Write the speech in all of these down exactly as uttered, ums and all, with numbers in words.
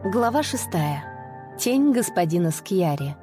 Глава шестая. Тень господина Скьяри.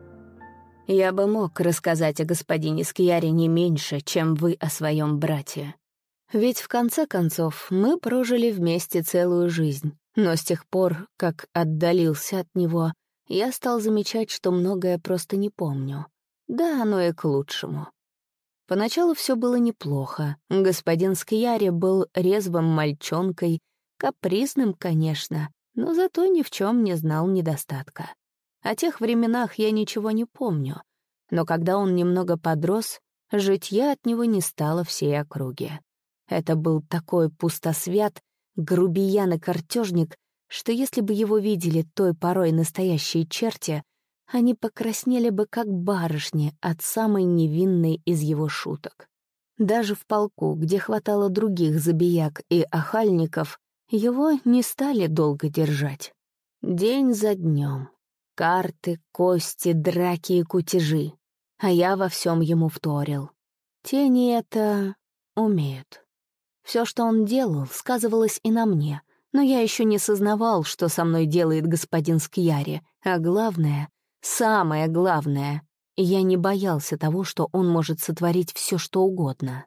Я бы мог рассказать о господине Скьяри не меньше, чем вы о своем брате. Ведь в конце концов мы прожили вместе целую жизнь, но с тех пор, как отдалился от него, я стал замечать, что многое просто не помню. Да, оно и к лучшему. Поначалу все было неплохо. Господин Скьяри был резвым мальчонкой, капризным, конечно, но зато ни в чем не знал недостатка. О тех временах я ничего не помню, но когда он немного подрос, житья от него не стало всей округе. Это был такой пустосвят, грубиян и картежник, что если бы его видели той порой настоящие черти, они покраснели бы как барышни от самой невинной из его шуток. Даже в полку, где хватало других забияк и охальников, его не стали долго держать. День за днем. Карты, кости, драки и кутежи. А я во всем ему вторил. Тени это умеют. Все, что он делал, сказывалось и на мне, но я еще не сознавал, что со мной делает господин Скьяри, а главное, самое главное, я не боялся того, что он может сотворить все, что угодно.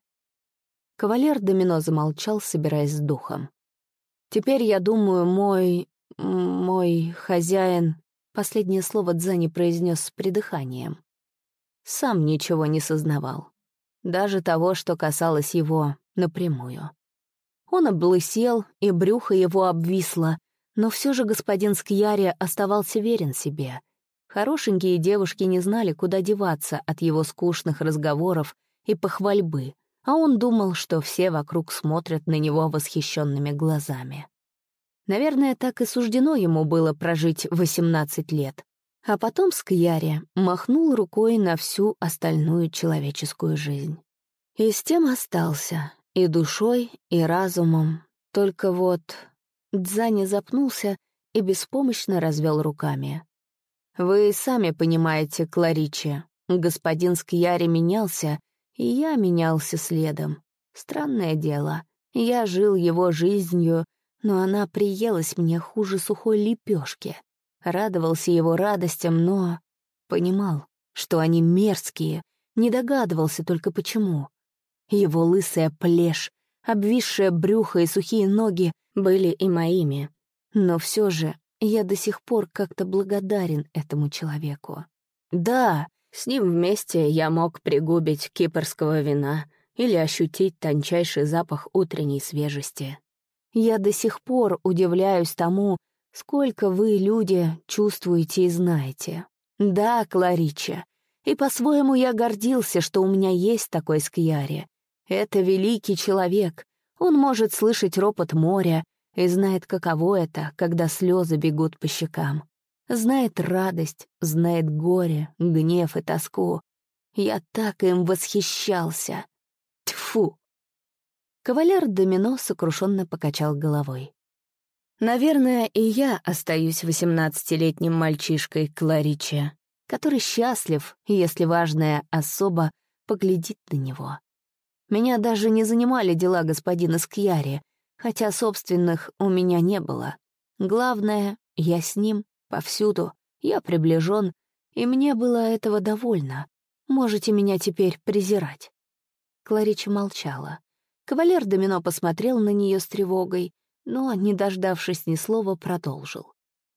Кавалер Домино замолчал, собираясь с духом. Теперь, я думаю, мой... мой хозяин... Последнее слово Дзани произнес с придыханием. Сам ничего не сознавал. Даже того, что касалось его напрямую. Он облысел, и брюхо его обвисло, но все же господин Скьяри оставался верен себе. Хорошенькие девушки не знали, куда деваться от его скучных разговоров и похвальбы, а он думал, что все вокруг смотрят на него восхищенными глазами. Наверное, так и суждено ему было прожить восемнадцать лет. А потом Скьяри махнул рукой на всю остальную человеческую жизнь. И с тем остался, и душой, и разумом. Только вот Дзани запнулся и беспомощно развел руками. «Вы сами понимаете, Клариче, господин Скьяри менялся, и я менялся следом. Странное дело, я жил его жизнью, но она приелась мне хуже сухой лепешки. Радовался его радостям, но понимал, что они мерзкие, не догадывался только почему. Его лысая плешь, обвисшее брюхо и сухие ноги были и моими, но все же я до сих пор как-то благодарен этому человеку. Да, с ним вместе я мог пригубить кипрского вина или ощутить тончайший запах утренней свежести. Я до сих пор удивляюсь тому, сколько вы, люди, чувствуете и знаете. Да, Клариче, и по-своему я гордился, что у меня есть такой Скьяри. Это великий человек, он может слышать ропот моря и знает, каково это, когда слезы бегут по щекам. Знает радость, знает горе, гнев и тоску. Я так им восхищался. Тьфу! Кавалер Домино сокрушенно покачал головой. Наверное, и я остаюсь восемнадцатилетним мальчишкой Клариче, который счастлив, если важная особа поглядит на него. Меня даже не занимали дела господина Скьяри, хотя собственных у меня не было. Главное, я с ним, повсюду, я приближен, и мне было этого довольно. Можете меня теперь презирать. Кларича молчала. Кавалер Домино посмотрел на нее с тревогой, но, не дождавшись ни слова, продолжил.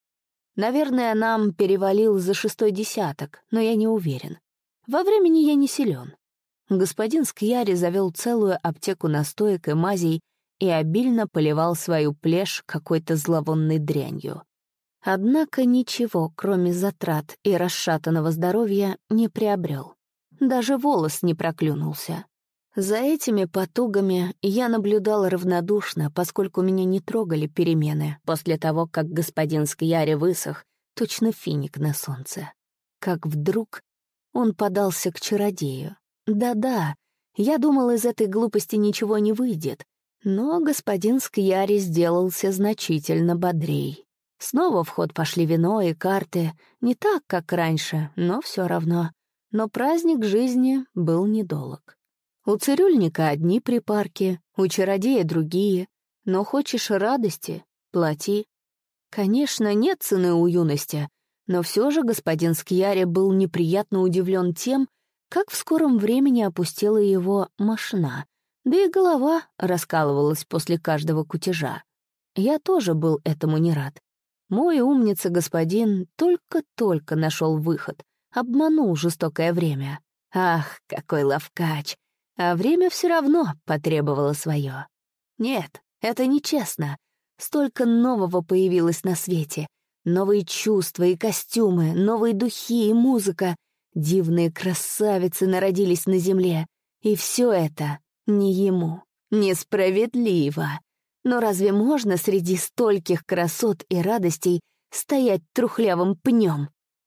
Наверное, нам перевалил за шестой десяток, но я не уверен. Во времени я не силен. Господин Скьяри завел целую аптеку настоек и мазей и обильно поливал свою плешь какой-то зловонной дрянью. Однако ничего, кроме затрат и расшатанного здоровья, не приобрел. Даже волос не проклюнулся. За этими потугами я наблюдал равнодушно, поскольку меня не трогали перемены после того, как господин Скьяри высох, точно финик на солнце. Как вдруг он подался к чародею. Да-да, я думал, из этой глупости ничего не выйдет, но господин Скьяри сделался значительно бодрей. Снова в ход пошли вино и карты, не так, как раньше, но все равно. Но праздник жизни был недолг. У цирюльника одни припарки, у чародея другие, но хочешь радости — плати. Конечно, нет цены у юности, но все же господин Скьяри был неприятно удивлен тем, как в скором времени опустела его мошна, да и голова раскалывалась после каждого кутежа. Я тоже был этому не рад. Мой умница-господин только-только нашел выход, обманул жестокое время. Ах, какой ловкач! А время все равно потребовало свое. Нет, это нечестно. Столько нового появилось на свете. Новые чувства и костюмы, новые духи и музыка. Дивные красавицы народились на земле. И все это не ему. Несправедливо. Но разве можно среди стольких красот и радостей стоять трухлявым пнем?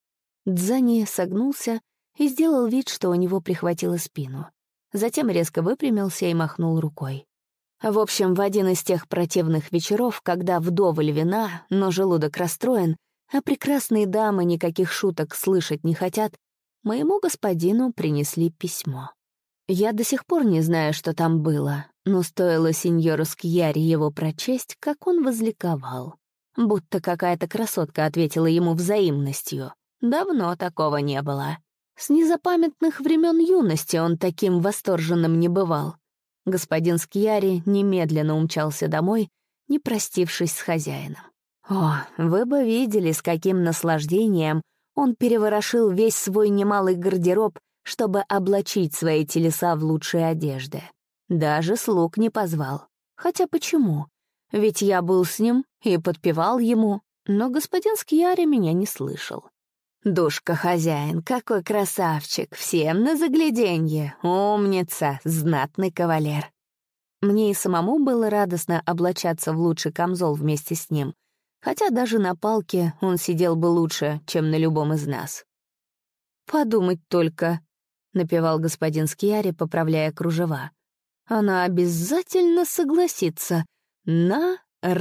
Дзани согнулся и сделал вид, что у него прихватило спину. Затем резко выпрямился и махнул рукой. В общем, в один из тех противных вечеров, когда вдоволь вина, но желудок расстроен, а прекрасные дамы никаких шуток слышать не хотят, моему господину принесли письмо. Я до сих пор не знаю, что там было, но стоило сеньору Скьяри его прочесть, как он возликовал. Будто какая-то красотка ответила ему взаимностью. Давно такого не было. С незапамятных времен юности он таким восторженным не бывал. Господин Скьяри немедленно умчался домой, не простившись с хозяином. О, вы бы видели, с каким наслаждением он переворошил весь свой немалый гардероб, чтобы облачить свои телеса в лучшие одежды. Даже слуг не позвал. Хотя почему? Ведь я был с ним и подпевал ему, но господин Скьяри меня не слышал. «Душка-хозяин, какой красавчик! Всем на загляденье! Умница! Знатный кавалер!» Мне и самому было радостно облачаться в лучший камзол вместе с ним, хотя даже на палке он сидел бы лучше, чем на любом из нас. «Подумать только», — напевал господин Скьяри, поправляя кружева. «Она обязательно согласится на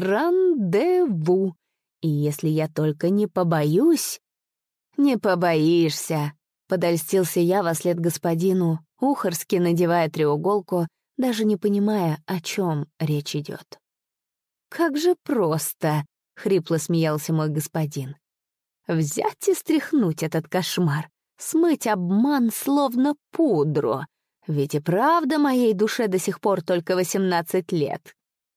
рандеву, и если я только не побоюсь...» «Не побоишься», — подольстился я вослед господину, ухорски надевая треуголку, даже не понимая, о чем речь идет. «Как же просто», — хрипло смеялся мой господин. «Взять и стряхнуть этот кошмар, смыть обман словно пудру, ведь и правда моей душе до сих пор только восемнадцать лет».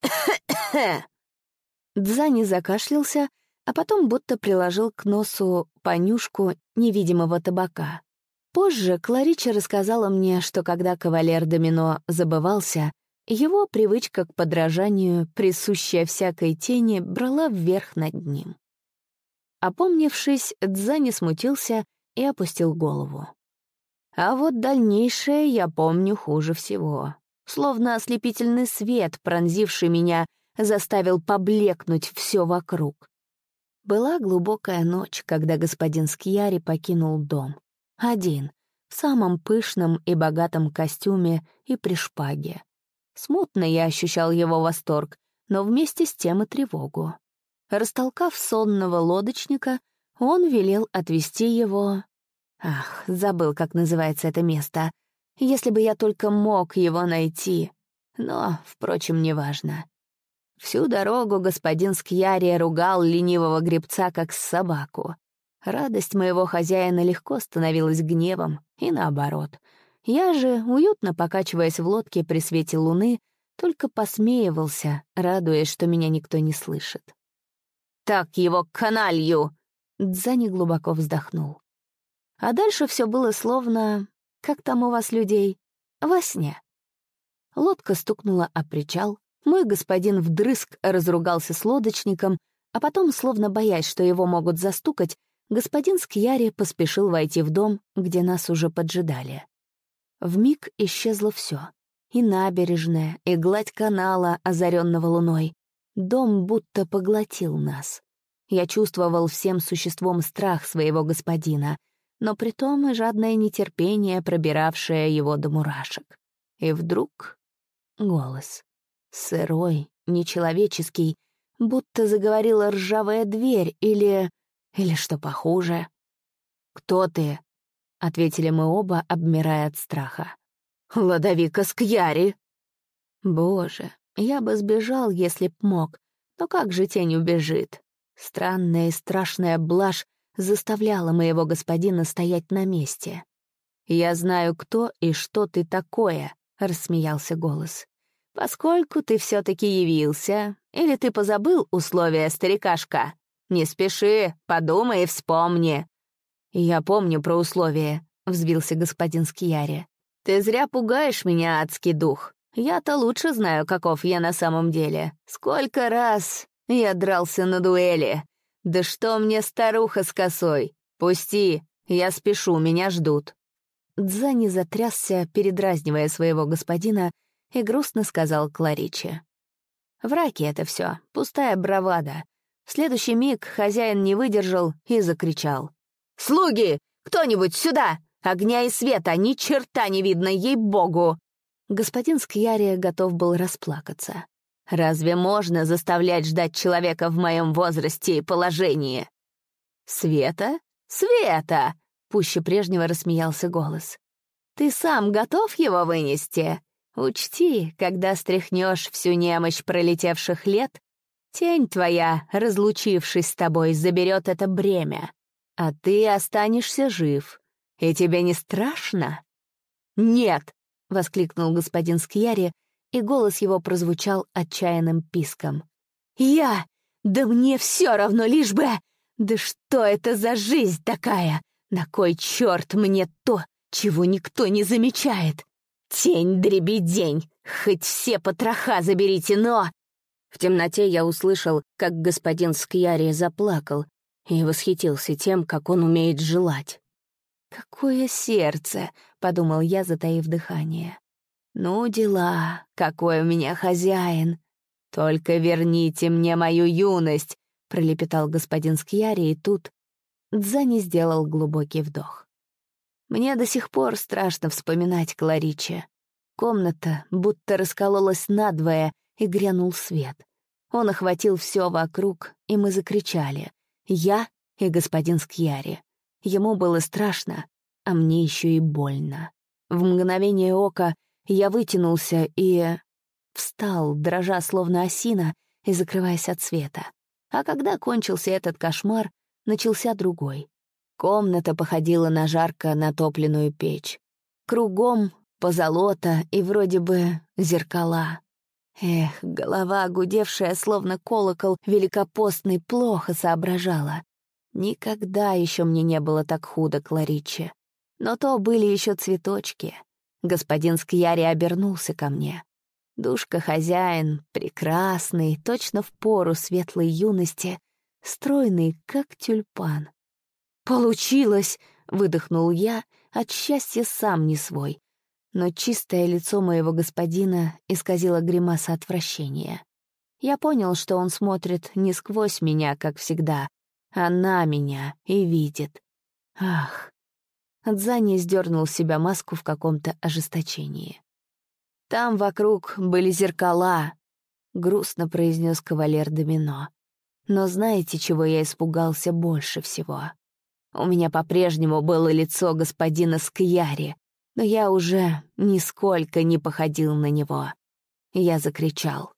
Дзани закашлялся, а потом будто приложил к носу понюшку невидимого табака. Позже Кларича рассказала мне, что когда кавалер Домино забывался, его привычка к подражанию, присущая всякой тени, брала вверх над ним. Опомнившись, Дзани смутился и опустил голову. А вот дальнейшее я помню хуже всего. Словно ослепительный свет, пронзивший меня, заставил поблекнуть все вокруг. Была глубокая ночь, когда господин Скьяри покинул дом. Один, в самом пышном и богатом костюме и при шпаге. Смутно я ощущал его восторг, но вместе с тем и тревогу. Растолкав сонного лодочника, он велел отвезти его... Ах, забыл, как называется это место. Если бы я только мог его найти. Но, впрочем, неважно. Всю дорогу господин Скьяри ругал ленивого гребца как собаку. Радость моего хозяина легко становилась гневом, и наоборот. Я же, уютно покачиваясь в лодке при свете луны, только посмеивался, радуясь, что меня никто не слышит. «Так его каналью!» Дзани глубоко вздохнул. А дальше все было словно... Как там у вас людей? Во сне. Лодка стукнула о причал, мой господин вдрызг разругался с лодочником, а потом, словно боясь, что его могут застукать, господин Скьяри поспешил войти в дом, где нас уже поджидали. Вмиг исчезло все: и набережная, и гладь канала, озаренного луной. Дом будто поглотил нас. Я чувствовал всем существом страх своего господина, но притом и жадное нетерпение, пробиравшее его до мурашек. И вдруг голос. Сырой, нечеловеческий, будто заговорила ржавая дверь или... или что похуже. «Кто ты?» — ответили мы оба, обмирая от страха. «Ладовика Скьяри!» Боже, я бы сбежал, если б мог, но как же тень убежит? Странная и страшная блажь заставляла моего господина стоять на месте. «Я знаю, кто и что ты такое», — рассмеялся голос. «Поскольку ты все-таки явился, или ты позабыл условия, старикашка? Не спеши, подумай и вспомни». «Я помню про условия», — взвился господин Скияри. «Ты зря пугаешь меня, адский дух. Я-то лучше знаю, каков я на самом деле. Сколько раз я дрался на дуэли. Да что мне старуха с косой? Пусти, я спешу, меня ждут». Дзани затрясся, передразнивая своего господина, и грустно сказал Клариче. «Враки это все, пустая бравада». В следующий миг хозяин не выдержал и закричал. «Слуги! Кто-нибудь сюда! Огня и света! Ни черта не видно, ей-богу!» Господин Скьяри готов был расплакаться. «Разве можно заставлять ждать человека в моем возрасте и положении?» «Света? Света!» — пуще прежнего рассмеялся голос. «Ты сам готов его вынести? Учти, когда стряхнешь всю немощь пролетевших лет, тень твоя, разлучившись с тобой, заберет это бремя, а ты останешься жив. И тебе не страшно?» «Нет!» — воскликнул господин Скьяри, и голос его прозвучал отчаянным писком. «Я? Да мне все равно, лишь бы... Да что это за жизнь такая? На кой черт мне то, чего никто не замечает? Тень-дребедень, хоть все потроха заберите, но...» В темноте я услышал, как господин Скьяри заплакал и восхитился тем, как он умеет желать. «Какое сердце!» — подумал я, затаив дыхание. «Ну, дела, какой у меня хозяин! Только верните мне мою юность!» — пролепетал господин Скьяри, и тут Дзани сделал глубокий вдох. Мне до сих пор страшно вспоминать Клариче. Комната будто раскололась надвое, и грянул свет. Он охватил все вокруг, и мы закричали. Я и господин Скьяри. Ему было страшно, а мне еще и больно. В мгновение ока я вытянулся и... встал, дрожа словно осина и закрываясь от света. А когда кончился этот кошмар, начался другой. Комната походила на жарко натопленную печь. Кругом позолота и вроде бы зеркала. Эх, голова, гудевшая словно колокол великопостный, плохо соображала. Никогда еще мне не было так худо, Клариче. Но то были еще цветочки. Господин Скьяри обернулся ко мне. Душка-хозяин, прекрасный, точно в пору светлой юности, стройный, как тюльпан. «Получилось!» — выдохнул я, от счастья сам не свой. Но чистое лицо моего господина исказило гримаса отвращения. Я понял, что он смотрит не сквозь меня, как всегда, а на меня и видит. Ах! Дзани сдернул с себя маску в каком-то ожесточении. «Там вокруг были зеркала», — грустно произнес кавалер Домино. «Но знаете, чего я испугался больше всего? У меня по-прежнему было лицо господина Скьяри, но я уже нисколько не походил на него». Я закричал.